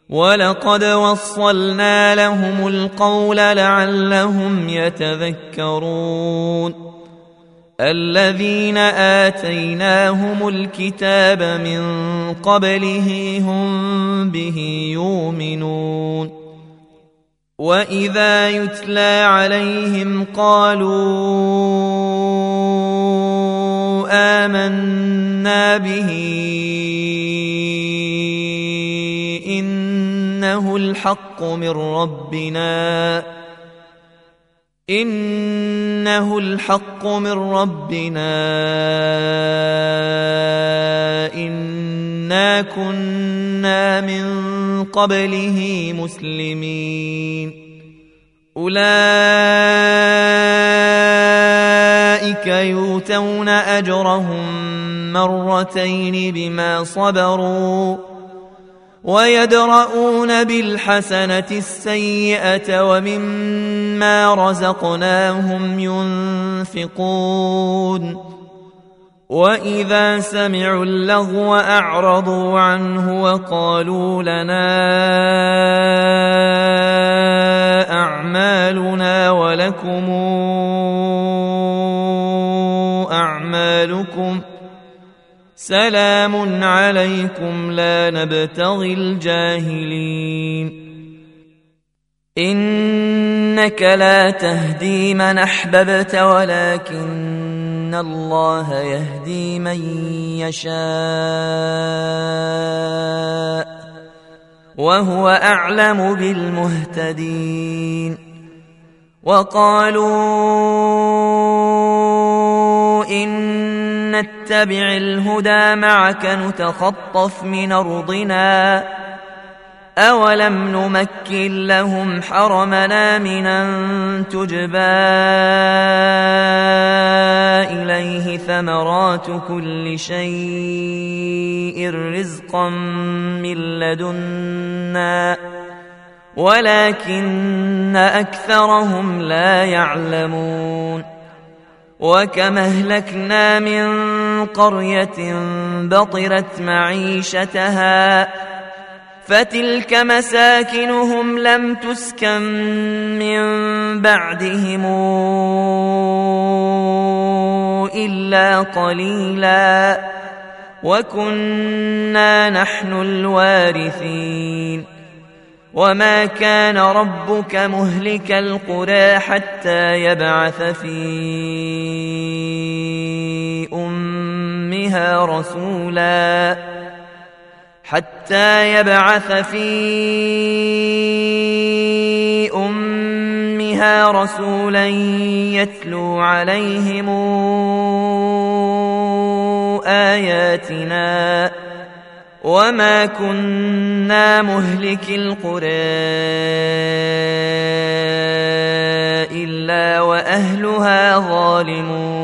ولقد وصلنا لهم القول لعلهم يتذكرون الذين آتيناهم الكتاب من قبله هم به يؤمنون وإذا يتلى عليهم قالوا آمنا به إنه الحق من ربنا إنا كنا من قبله مسلمين أولئك يؤتون أجرهم مرتين بما صبروا ويدرؤون بالحسنة السيئة ومما رزقناهم ينفقون وإذا سمعوا اللغو أعرضوا عنه وقالوا لنا أعمالنا ولكم أعمالكم سلام عليكم لا نبتغي الجاهلين إنك لا تهدي من أحببت ولكن الله يهدي من يشاء وهو أعلم بالمهتدين وقالوا إن نتبع الهدى معك نتخطف من أرضنا أولم نمكن لهم حرمنا من أن تجبى إليه ثمرات كل شيء رزقا من لدنا ولكن أكثرهم لا يعلمون وكم أهلكنا من قرية بطرت معيشتها فتلك مساكنهم لم تسكن من بعدهم إلا قليلا وكنا نحن الوارثين وما كان ربك مهلك القرى حتى يبعث في أمها رسولا يتلو عليهم آياتنا وما كنا مهلك القرى إلا وأهلها ظالمون